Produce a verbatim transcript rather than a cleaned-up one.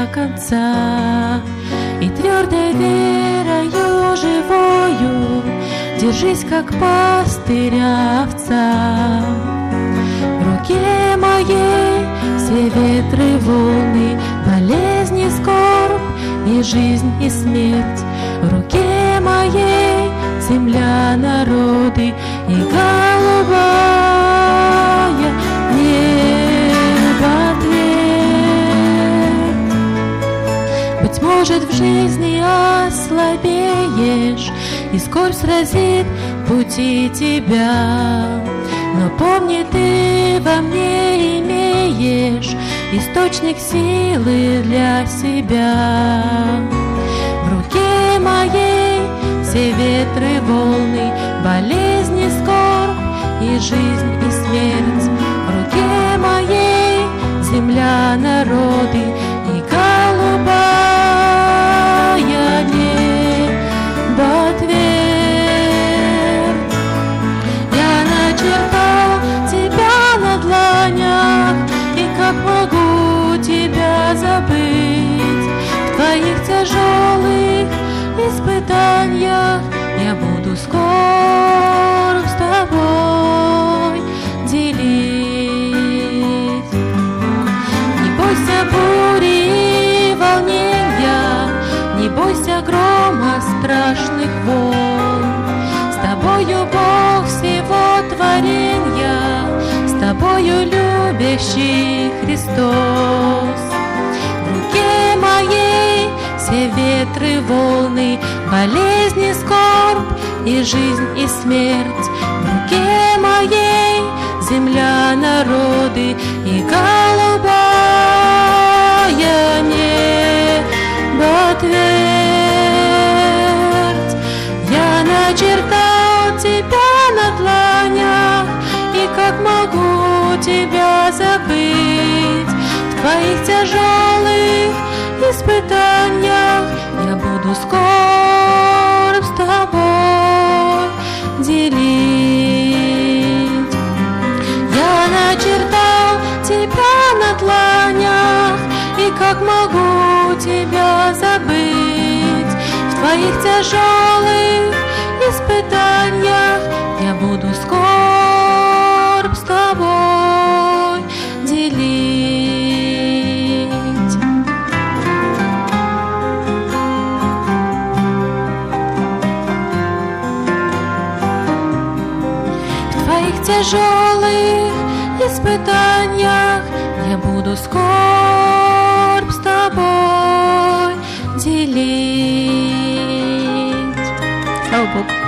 до конца. И твердой верою живою держись, как пастырь овца. В руке моей все ветры, волны, болезни, скорбь и жизнь, и смерть. В руке моей земля, народы и голубая небо твердь. Быть может, в жизни ослабеешь, и скорбь сразит пути тебя, но помни, ты во мне имеешь источник силы для себя. В руке моей все ветры, волны, болезни, скорбь и жизнь, и смерть. В руке моей земля, народы и голубая небо твердь. Я начертал тебя на дланях, и как могу тебя забыть? В твоих тяжелых испытаниях я буду скоро с тобой делить. Не бойся бури и волнения, не бойся грома страшных волн. С тобою Бог всего творенья, с тобою любящий Христос. В руке моей все ветры, волны, болезни, скорбь и жизнь, и смерть. В руке моей земля, народы и голубая небо твердь. Я начертал тебя на дланях, и как могу тебя забыть? В твоих тяжелых испытаниях я буду скоро с тобой делить. Я начертал тебя на дланях, и как могу тебя забыть? В твоих тяжелых испытаниях я буду скоро с тобой делить. В твоих тяжелых испытаниях я буду скорбь с тобой делить. Слава Богу.